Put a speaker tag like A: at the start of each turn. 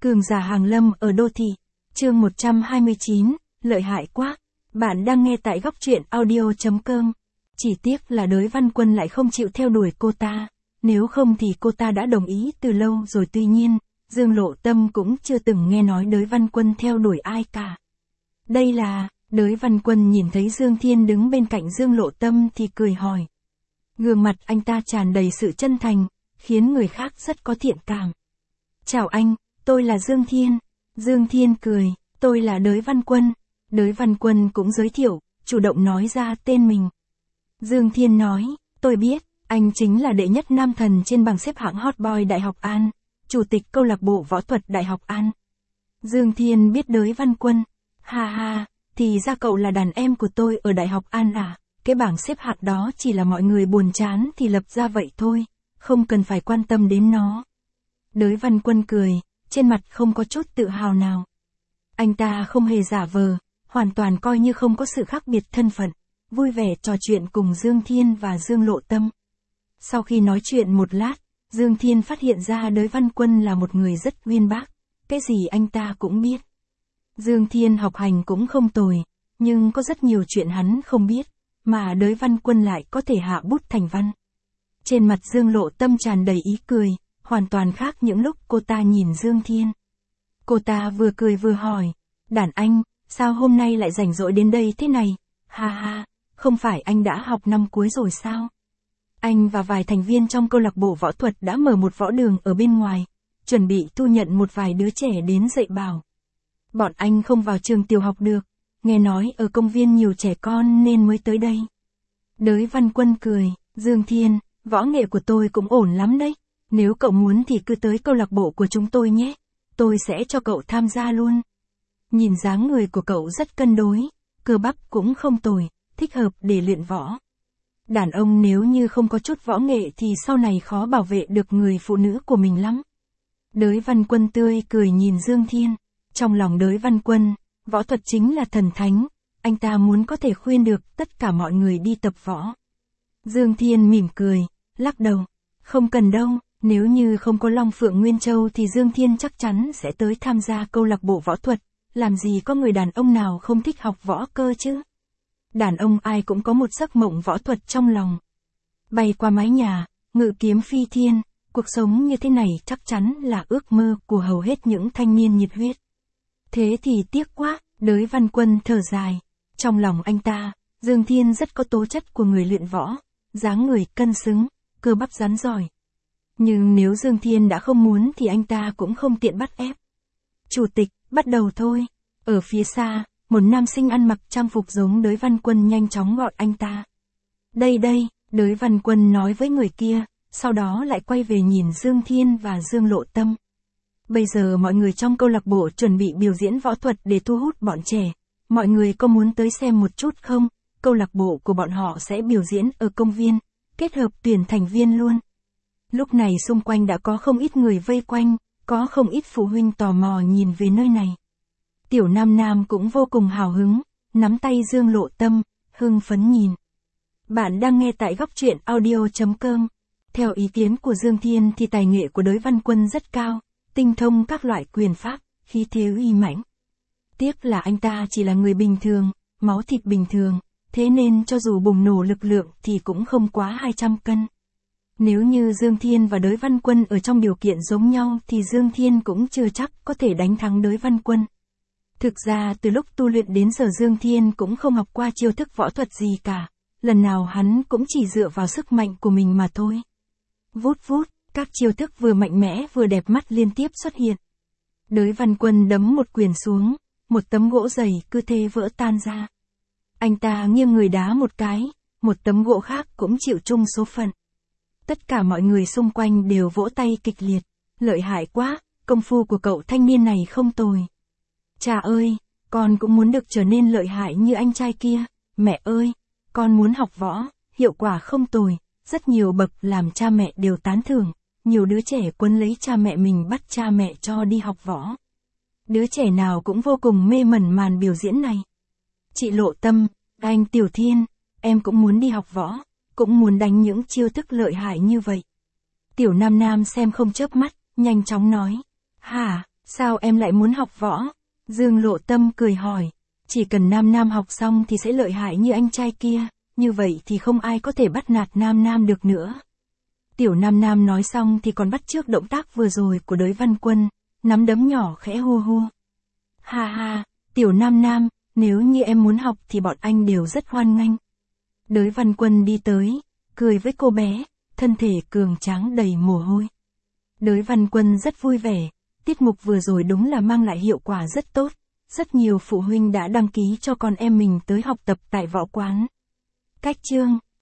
A: Cường giả hàng lâm ở đô thị. Chương 129, lợi hại quá. Bạn đang nghe tại góc truyện audio.com. Chỉ tiếc là Đới Văn Quân lại không chịu theo đuổi cô ta. Nếu không thì cô ta đã đồng ý từ lâu rồi, tuy nhiên, Dương Lộ Tâm cũng chưa từng nghe nói Đới Văn Quân theo đuổi ai cả. Đây là, Đới Văn Quân nhìn thấy Dương Thiên đứng bên cạnh Dương Lộ Tâm thì cười hỏi. Gương mặt anh ta tràn đầy sự chân thành, khiến người khác rất có thiện cảm. Chào anh, tôi là Dương Thiên. Dương Thiên cười, tôi là Đới Văn Quân. Đới Văn Quân cũng giới thiệu, chủ động nói ra tên mình. Dương Thiên nói, tôi biết, anh chính là đệ nhất nam thần trên bảng xếp hạng Hot Boy Đại học An, chủ tịch câu lạc bộ võ thuật Đại học An. Dương Thiên biết Đới Văn Quân. Ha ha, thì ra cậu là đàn em của tôi ở Đại học An à? Cái bảng xếp hạng đó chỉ là mọi người buồn chán thì lập ra vậy thôi, không cần phải quan tâm đến nó. Đới Văn Quân cười, trên mặt không có chút tự hào nào. Anh ta không hề giả vờ, hoàn toàn coi như không có sự khác biệt thân phận, vui vẻ trò chuyện cùng Dương Thiên và Dương Lộ Tâm. Sau khi nói chuyện một lát, Dương Thiên phát hiện ra Đới Văn Quân là một người rất uyên bác, cái gì anh ta cũng biết. Dương Thiên học hành cũng không tồi, nhưng có rất nhiều chuyện hắn không biết, mà Đới Văn Quân lại có thể hạ bút thành văn. Trên mặt Dương Lộ Tâm tràn đầy ý cười, hoàn toàn khác những lúc cô ta nhìn Dương Thiên. Cô ta vừa cười vừa hỏi, đàn anh, sao hôm nay lại rảnh rỗi đến đây thế này? Ha ha, không phải anh đã học năm cuối rồi sao? Anh và vài thành viên trong câu lạc bộ võ thuật đã mở một võ đường ở bên ngoài, chuẩn bị thu nhận một vài đứa trẻ đến dạy bảo. Bọn anh không vào trường tiểu học được, nghe nói ở công viên nhiều trẻ con nên mới tới đây. Đới Văn Quân cười, Dương Thiên, võ nghệ của tôi cũng ổn lắm đấy. Nếu cậu muốn thì cứ tới câu lạc bộ của chúng tôi nhé, tôi sẽ cho cậu tham gia luôn. Nhìn dáng người của cậu rất cân đối, cơ bắp cũng không tồi, thích hợp để luyện võ. Đàn ông nếu như không có chút võ nghệ thì sau này khó bảo vệ được người phụ nữ của mình lắm. Đới Văn Quân tươi cười nhìn Dương Thiên, trong lòng Đới Văn Quân, võ thuật chính là thần thánh, anh ta muốn có thể khuyên được tất cả mọi người đi tập võ. Dương Thiên mỉm cười, lắc đầu, không cần đâu. Nếu như không có Long Phượng Nguyên Châu thì Dương Thiên chắc chắn sẽ tới tham gia câu lạc bộ võ thuật, làm gì có người đàn ông nào không thích học võ cơ chứ. Đàn ông ai cũng có một giấc mộng võ thuật trong lòng. Bay qua mái nhà, ngự kiếm phi thiên, cuộc sống như thế này chắc chắn là ước mơ của hầu hết những thanh niên nhiệt huyết. Thế thì tiếc quá, Đới Văn Quân thở dài. Trong lòng anh ta, Dương Thiên rất có tố chất của người luyện võ, dáng người cân xứng, cơ bắp rắn giỏi. Nhưng nếu Dương Thiên đã không muốn thì anh ta cũng không tiện bắt ép. Chủ tịch, bắt đầu thôi. Ở phía xa, một nam sinh ăn mặc trang phục giống Đới Văn Quân nhanh chóng gọi anh ta. Đây đây, Đới Văn Quân nói với người kia, sau đó lại quay về nhìn Dương Thiên và Dương Lộ Tâm. Bây giờ mọi người trong câu lạc bộ chuẩn bị biểu diễn võ thuật để thu hút bọn trẻ. Mọi người có muốn tới xem một chút không? Câu lạc bộ của bọn họ sẽ biểu diễn ở công viên, kết hợp tuyển thành viên luôn. Lúc này xung quanh đã có không ít người vây quanh, có không ít phụ huynh tò mò nhìn về nơi này. Tiểu Nam Nam cũng vô cùng hào hứng, nắm tay Dương Lộ Tâm, hưng phấn nhìn. Bạn đang nghe tại góc truyện audio.com. Theo ý kiến của Dương Thiên thì tài nghệ của Đới Văn Quân rất cao, tinh thông các loại quyền pháp, khí thế uy mãnh. Tiếc là anh ta chỉ là người bình thường, máu thịt bình thường, thế nên cho dù bùng nổ lực lượng thì cũng không quá 200 cân. Nếu như Dương Thiên và Đới Văn Quân ở trong điều kiện giống nhau thì Dương Thiên cũng chưa chắc có thể đánh thắng Đới Văn Quân. Thực ra từ lúc tu luyện đến giờ Dương Thiên cũng không học qua chiêu thức võ thuật gì cả, lần nào hắn cũng chỉ dựa vào sức mạnh của mình mà thôi. Vút vút, các chiêu thức vừa mạnh mẽ vừa đẹp mắt liên tiếp xuất hiện. Đới Văn Quân đấm một quyền xuống, một tấm gỗ dày cứ thế vỡ tan ra. Anh ta nghiêng người đá một cái, một tấm gỗ khác cũng chịu chung số phận. Tất cả mọi người xung quanh đều vỗ tay kịch liệt. Lợi hại quá, công phu của cậu thanh niên này không tồi. Cha ơi, con cũng muốn được trở nên lợi hại như anh trai kia. Mẹ ơi, con muốn học võ, hiệu quả không tồi. Rất nhiều bậc làm cha mẹ đều tán thưởng. Nhiều đứa trẻ quấn lấy cha mẹ mình bắt cha mẹ cho đi học võ. Đứa trẻ nào cũng vô cùng mê mẩn màn biểu diễn này. Chị Lộ Tâm, anh Tiểu Thiên, em cũng muốn đi học võ. Cũng muốn đánh những chiêu thức lợi hại như vậy. Tiểu Nam Nam xem không chớp mắt, nhanh chóng nói. Hả, Sao em lại muốn học võ? Dương Lộ Tâm cười hỏi. Chỉ cần Nam Nam học xong thì sẽ lợi hại như anh trai kia, như vậy thì không ai có thể bắt nạt Nam Nam được nữa. Tiểu Nam Nam nói xong thì còn bắt chước động tác vừa rồi của Đới Văn Quân, nắm đấm nhỏ khẽ hua hua. Ha ha, Tiểu Nam Nam, nếu như em muốn học thì bọn anh đều rất hoan nghênh. Đới Văn Quân đi tới, cười với cô bé, thân thể cường tráng đầy mồ hôi. Đới Văn Quân rất vui vẻ, tiết mục vừa rồi đúng là mang lại hiệu quả rất tốt. Rất nhiều phụ huynh đã đăng ký cho con em mình tới học tập tại võ quán. Cách chương